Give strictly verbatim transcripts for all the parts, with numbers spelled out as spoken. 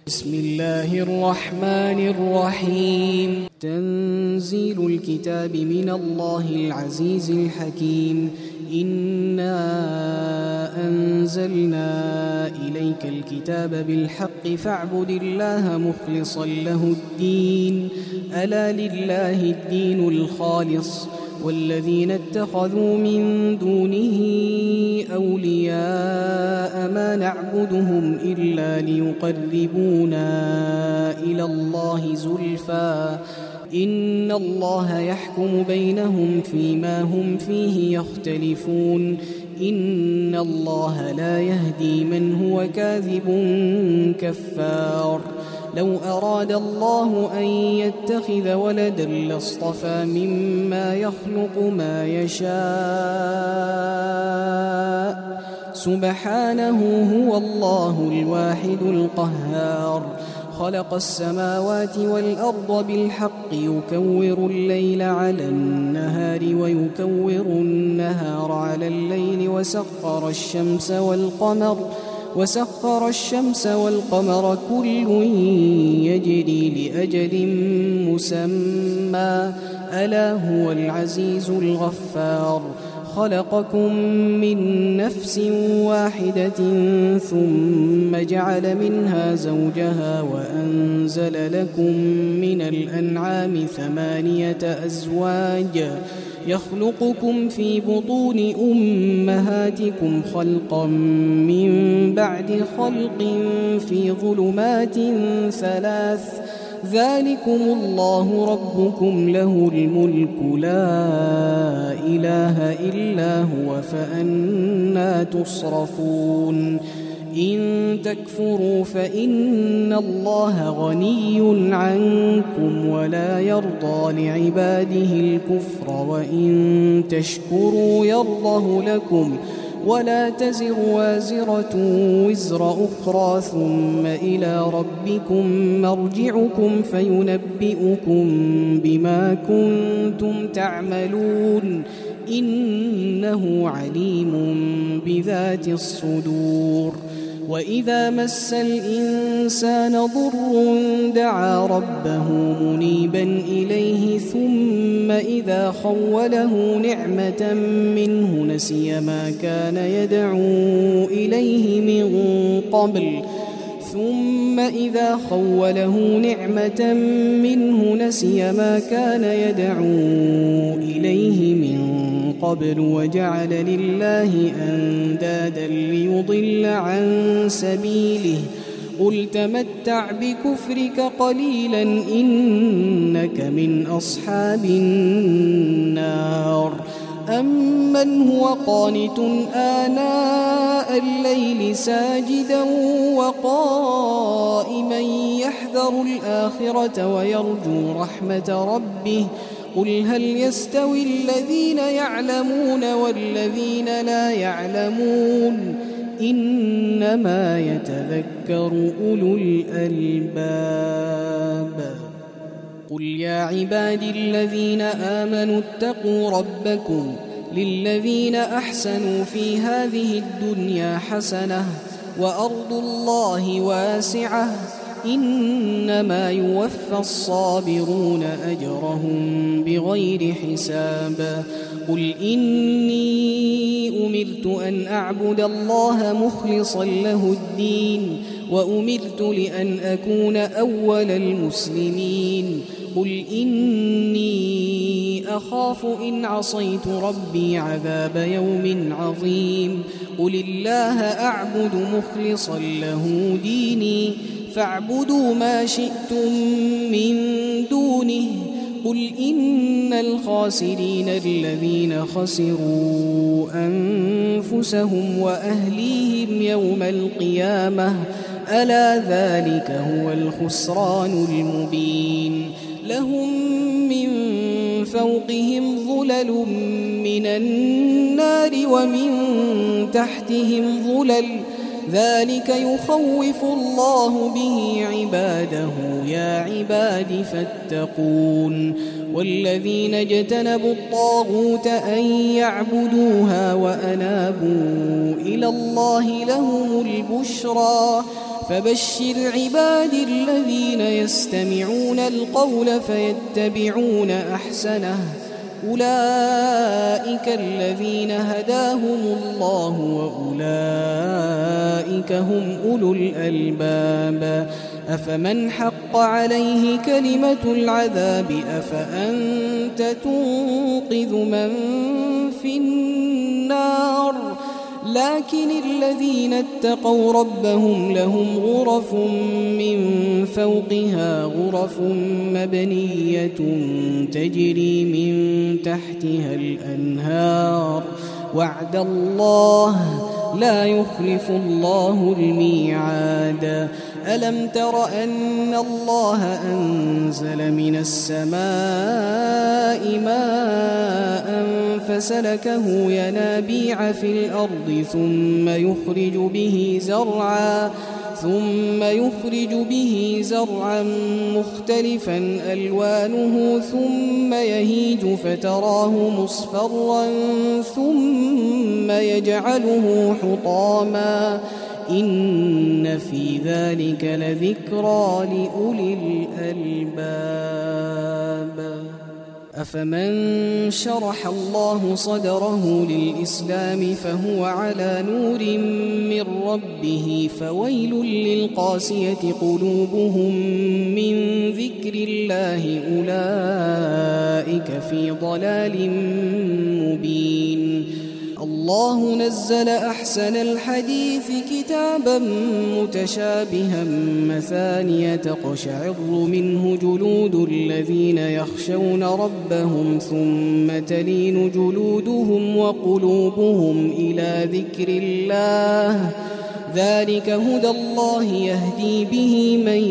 بسم الله الرحمن الرحيم. تنزيل الكتاب من الله العزيز الحكيم. إنا أنزلنا إليك الكتاب بالحق فاعبد الله مخلصا له الدين. ألا لله الدين الخالص والذين اتخذوا من دونه أولياء ما نعبدهم إلا ليقربونا إلى الله زلفى إن الله يحكم بينهم فيما هم فيه يختلفون. إن الله لا يهدي من هو كاذب كفار. لو أراد الله أن يتخذ ولدا لاصطفى مما يخلق ما يشاء سبحانه هو الله الواحد القهار. خلق السماوات والأرض بالحق يكور الليل على النهار ويكور النهار على الليل وسخر الشمس والقمر وسخر الشمس والقمر كل يجري لأجل مسمى ألا هو العزيز الغفار. خلقكم من نفس واحدة ثم جعل منها زوجها وأنزل لكم من الأنعام ثمانية أزواج يخلقكم في بطون أمهاتكم خلقا من بعد خلق في ظلمات ثلاث ذلكم الله ربكم له الملك لا إله إلا هو فأنى تصرفون. إن تكفروا فإن الله غني عنكم ولا يرضى لعباده الكفر وإن تشكروا يرضه لكم ولا تزر وازرة وزر أخرى ثم إلى ربكم مرجعكم فينبئكم بما كنتم تعملون إنه عليم بذات الصدور. وإذا مس الإنسان ضر دعا ربه منيبا إليه ثم إذا خوله نعمة منه نسي ما كان يدعو إليه من قبل ثم إذا خوله نعمة منه نسي ما كان يدعو إليه من قبل وجعل لله أندادا ليضل عن سبيله قل تمتع بكفرك قليلا إنك من أصحاب النار. أمن هو قانت آناء الليل ساجدا وقائما يحذر الآخرة ويرجو رحمة ربه قل هل يستوي الذين يعلمون والذين لا يعلمون إنما يتذكر أولو الألباب. قل يا عبادي الذين آمنوا اتقوا ربكم للذين أحسنوا في هذه الدنيا حسنة وأرض الله واسعة إنما يوفى الصابرون أجرهم بغير حساب. قل إني أمرت أن أعبد الله مخلصا له الدين وأمرت لأن أكون أول المسلمين. قل إني أخاف إن عصيت ربي عذاب يوم عظيم. قل الله أعبد مخلصا له ديني فاعبدوا ما شئتم من دونه. قل إن الخاسرين الذين خسروا أنفسهم وأهليهم يوم القيامة ألا ذلك هو الخسران المبين. لهم من فوقهم ظلل من النار ومن تحتهم ظلل ذلك يخوف الله به عباده يا عباد فاتقون. والذين اجتنبوا الطاغوت أن يعبدوها وأنابوا إلى الله لهم البشرى فبشر عبادي الذين يستمعون القول فيتبعون أحسنه أولئك الذين هداهم الله وأولئك هم أولو الألباب أفمن حق عليه كلمة العذاب أفأنت تنقذ من في النار لكن الذين اتقوا ربهم لهم غرف من فوقها غرف مبنية تجري من تحتها الأنهار وعد الله لا يخلف الله الميعاد ألم تر أن الله أنزل من السماء ماء فسلكه ينابيع في الأرض ثم يخرج به زرعا ثم يخرج به زرعا مختلفا ألوانه ثم يهيج فتراه مصفرا ثم يجعله حطاما إن في ذلك لذكرى لأولي الألباب أفمن شرح الله صدره للإسلام فهو على نور من ربه فويل للقاسية قلوبهم من ذكر الله أولئك في ضلال مبين الله نزل أحسن الحديث كتابا متشابها مثانية تقشعر منه جلود الذين يخشون ربهم ثم تلين جلودهم وقلوبهم إلى ذكر الله ذلك هدى الله يهدي به من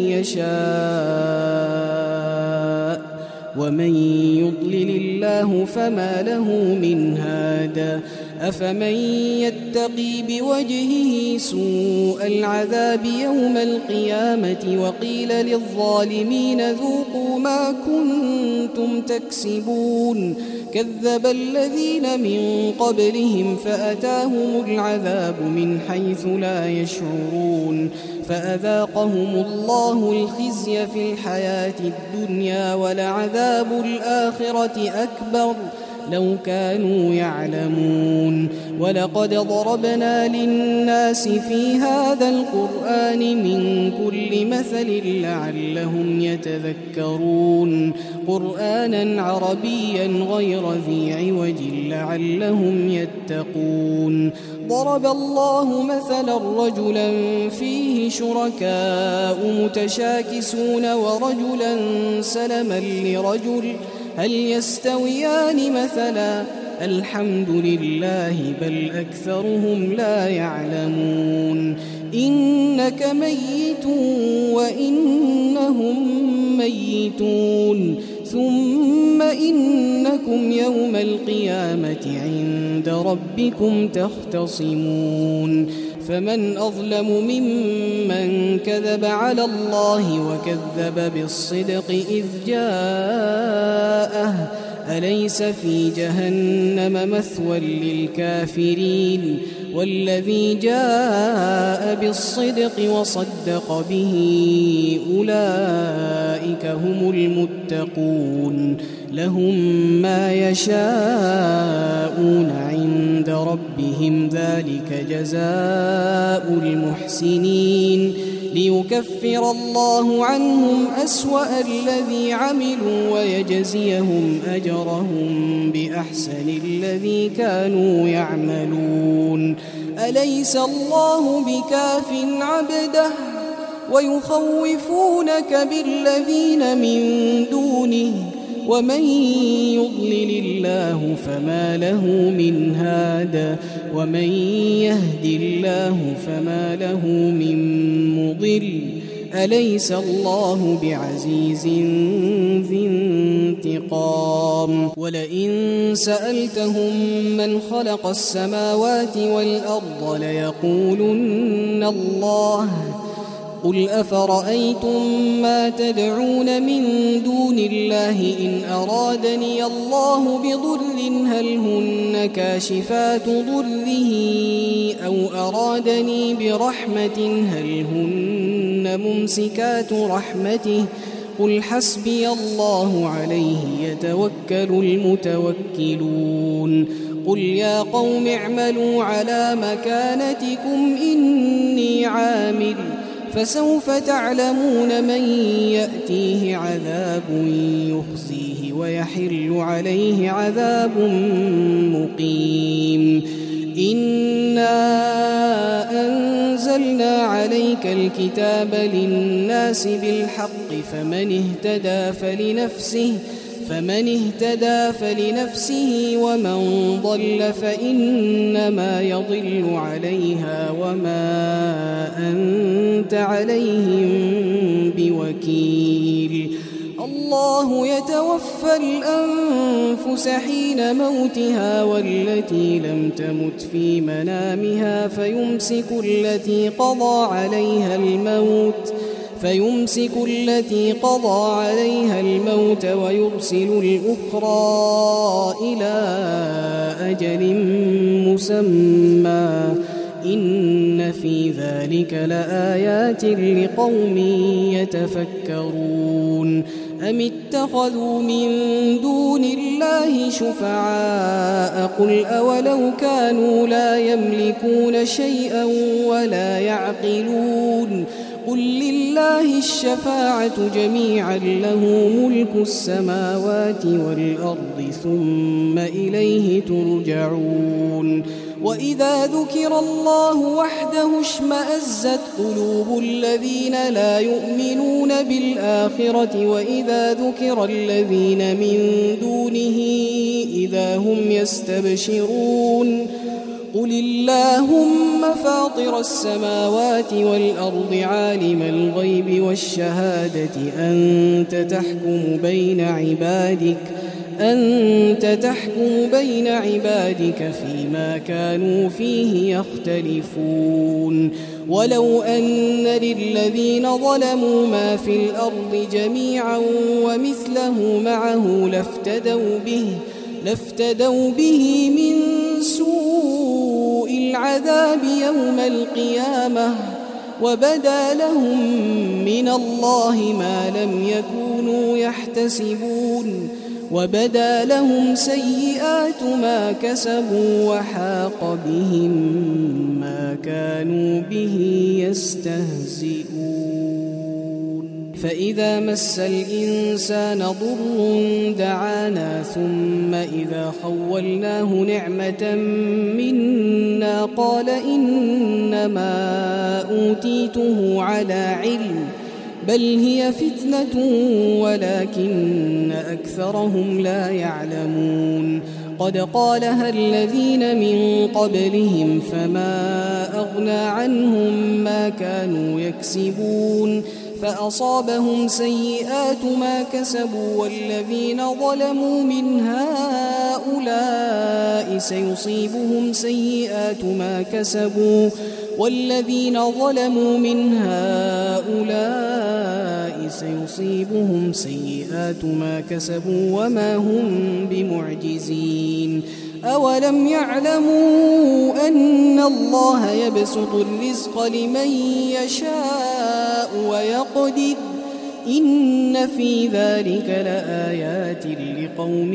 يشاء ومن يضلل الله فما له من هاد أفمن يتقي بوجهه سوء العذاب يوم القيامة وقيل للظالمين ذوقوا ما كنتم تكسبون كذب الذين من قبلهم فأتاهم العذاب من حيث لا يشعرون فأذاقهم الله الخزي في الحياة الدنيا ولعذاب الآخرة أكبر لو كانوا يعلمون ولقد ضربنا للناس في هذا القرآن من كل مثل لعلهم يتذكرون قرآنا عربيا غير ذي عوج لعلهم يتقون ضرب الله مثلا رجلا فيه شركاء متشاكسون ورجلا سلما لرجل هل يستويان مثلا الحمد لله بل أكثرهم لا يعلمون إنك ميت وإنهم ميتون ثم إنكم يوم القيامة عند ربكم تختصمون فمن أظلم ممن كذب على الله وكذب بالصدق إذ جاءه أليس في جهنم مثوى للكافرين والذي جاء بالصدق وصدق به أولئك هم المتقون لهم ما يشاءون عند ربهم ذلك جزاء المحسنين ليكفر الله عنهم أسوأ الذي عملوا ويجزيهم أجرهم بأحسن الذي كانوا يعملون أليس الله بكاف عبده ويخوفونك بالذين من دونه ومن يضلل الله فما له من هاد ومن يهد الله فما له من مضل أليس الله بعزيز ذي انتقام ولئن سألتهم من خلق السماوات والأرض ليقولن الله قل أفرأيتم ما تدعون من دون الله إن أرادني الله بضر هل هن كاشفات ضره أو أرادني برحمة هل هن ممسكات رحمته قل حسبي الله عليه يتوكل المتوكلون قل يا قوم اعملوا على مكانتكم إني عامل فسوف تعلمون من يأتيه عذاب يخزيه ويحل عليه عذاب مقيم إنا أنزلنا عليك الكتاب للناس بالحق فمن اهتدى فلنفسه فمن اهتدى فلنفسه ومن ضل فإنما يضل عليها وما أنت عليهم بوكيل الله يتوفى الأنفس حين موتها والتي لم تمت في منامها فيمسك التي قضى عليها الموت فيمسك التي قضى عليها الموت ويرسل الأخرى إلى أجل مسمى إن في ذلك لآيات لقوم يتفكرون أم اتخذوا من دون الله شفعاء قل أولو كانوا لا يملكون شيئا ولا يعقلون قل لله الشفاعة جميعا له ملك السماوات والأرض ثم إليه ترجعون وإذا ذكر الله وحده اشمأزت قلوب الذين لا يؤمنون بالآخرة وإذا ذكر الذين من دونه إذا هم يستبشرون قل اللهم فاطر السماوات والأرض عالم الغيب والشهادة أنت تحكم بين عبادك أنت تحكم بين عبادك فيما كانوا فيه يختلفون ولو أن للذين ظلموا ما في الأرض جميعا ومثله معه لافتدوا به لافتدوا به من سوء العذاب يوم القيامة وبدا لهم من الله ما لم يكونوا يحتسبون وبدا لهم سيئات ما كسبوا وحاق بهم ما كانوا به يستهزئون فإذا مس الإنسان ضر دعانا ثم إذا خولناه نعمة منا قال إنما أوتيته على علم بل هي فتنة ولكن أكثرهم لا يعلمون قد قالها الذين من قبلهم فما أغنى عنهم ما كانوا يكسبون فأصابهم سيئات ما كسبوا والذين ظلموا من هؤلاء سيصيبهم سيئات ما كسبوا والذين ظلموا من هؤلاء سيصيبهم سيئات ما كسبوا وما هم بمعجزين أولم يعلموا أن الله يبسط الرزق لمن يشاء ويقدر إن في ذلك لآيات لقوم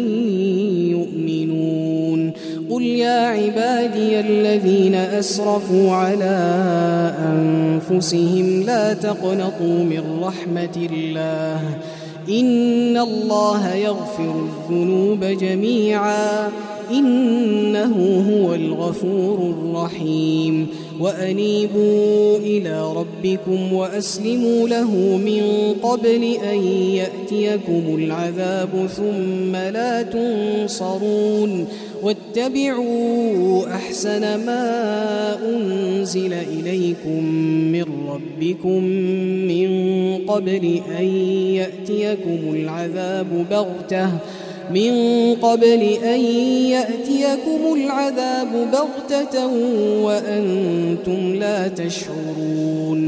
يؤمنون قل يا عبادي الذين أسرفوا على أنفسهم لا تقنطوا من رحمة الله إن الله يغفر الذنوب جميعا إنه هو الغفور الرحيم وأنيبوا إلى ربكم وأسلموا له من قبل أن يأتيكم العذاب ثم لا تنصرون واتبعوا أحسن ما أنزل إليكم من ربكم من قبل أن يأتيكم العذاب بغتة من قبل أن يأتيكم العذاب بغتة وأنتم لا تشعرون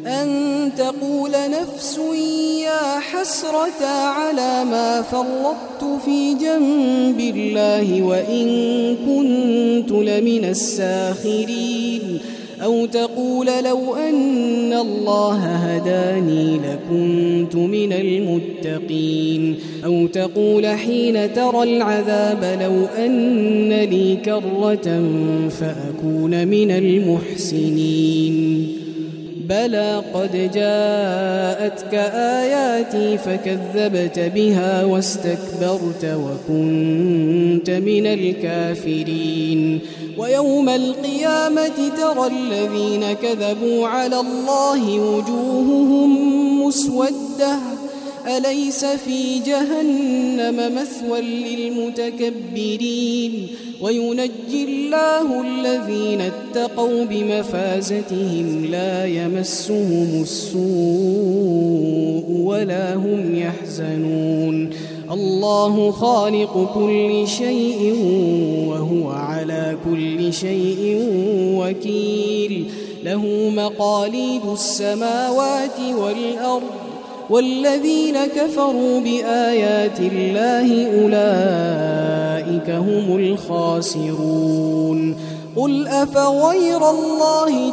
أن تقول نفس يا حسرة على ما فرطت في جنب الله وإن كنت لمن الساخرين أو تقول لو أن الله هداني لكنت من المتقين أو تقول حين ترى العذاب لو أن لي كرة فأكون من المحسنين بلى قد جاءتك آياتي فكذبت بها واستكبرت وكنت من الكافرين ويوم القيامة ترى الذين كذبوا على الله وجوههم مسودة أليس في جهنم مثوى للمتكبرين وينجي الله الذين اتقوا بمفازتهم لا يمسهم السوء ولا هم يحزنون الله خالق كل شيء وهو على كل شيء وكيل له مقاليد السماوات والأرض والذين كفروا بآيات الله أولئك هم الخاسرون قل أفغير الله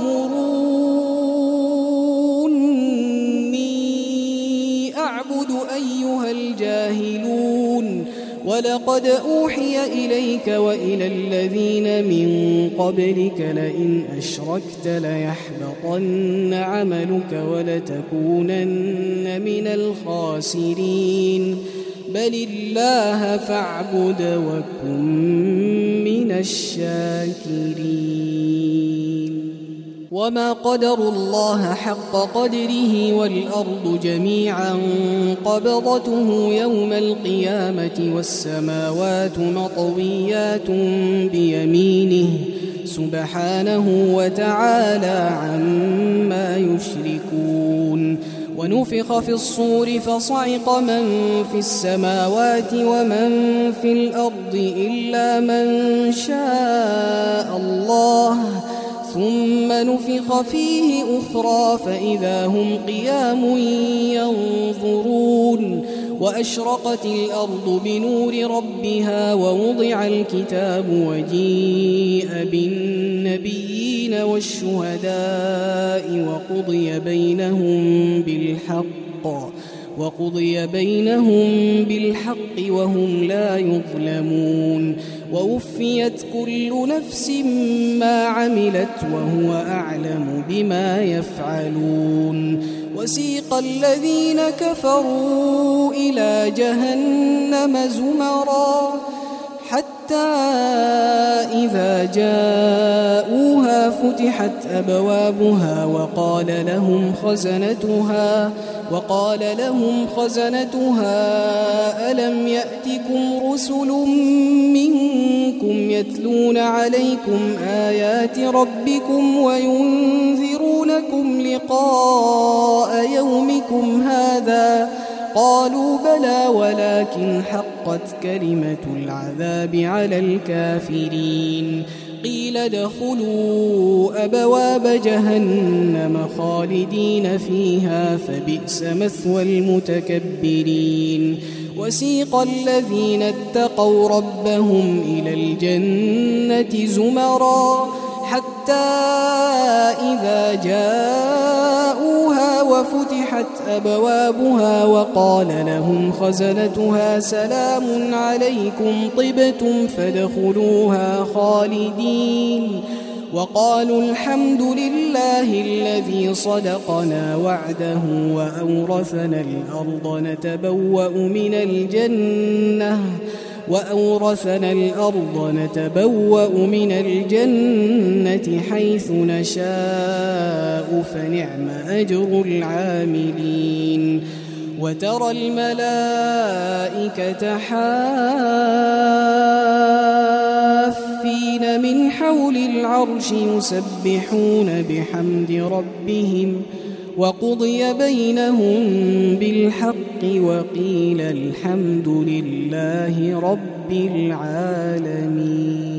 تأمروني أعبد أيها الجاهلون ولقد أوحي إليك وإلى الذين من قبلك لئن أشركت ليحبطن عملك ولتكونن من الخاسرين بل الله فاعبد وكن من الشاكرين وما قدروا الله حق قدره والأرض جميعا قبضته يوم القيامة والسماوات مطويات بيمينه سبحانه وتعالى عما يشركون ونفخ في الصور فصعق من في السماوات ومن في الأرض إلا من شاء الله ثم نفخ فيه أخرى فإذا هم قيام ينظرون وأشرقت الأرض بنور ربها ووضع الكتاب وجيء بالنبيين والشهداء وقضي بينهم بالحق وقضي بينهم بالحق وهم لا يظلمون ووفيت كل نفس ما عملت وهو أعلم بما يفعلون وسيق الذين كفروا إلى جهنم زمرا حتى إذا جاءوها فتحت أبوابها وقال لهم خزنتها وقال لهم خزنتها ألم يأتكم رسل منكم يتلون عليكم آيات ربكم وينذرونكم لقاء يومكم هذا قالوا بلى ولكن حقت كلمة العذاب على الكافرين قيل ادخلوا أبواب جهنم خالدين فيها فبئس مثوى المتكبرين وسيق الذين اتقوا ربهم إلى الجنة زمرا حتى إذا جاءوها وفتحت أبوابها وقال لهم خزنتها سلام عليكم طبتم فادخلوها خالدين وقالوا الحمد لله الذي صدقنا وعده وأورثنا الأرض نتبوأ من الجنة وأورثنا الأرض نتبوأ من الجنة حيث نشاء فنعم أجر العاملين وترى الملائكة حافين من حول العرش يسبحون بحمد ربهم وقضي بينهم بالحق وقيل الحمد لله رب العالمين.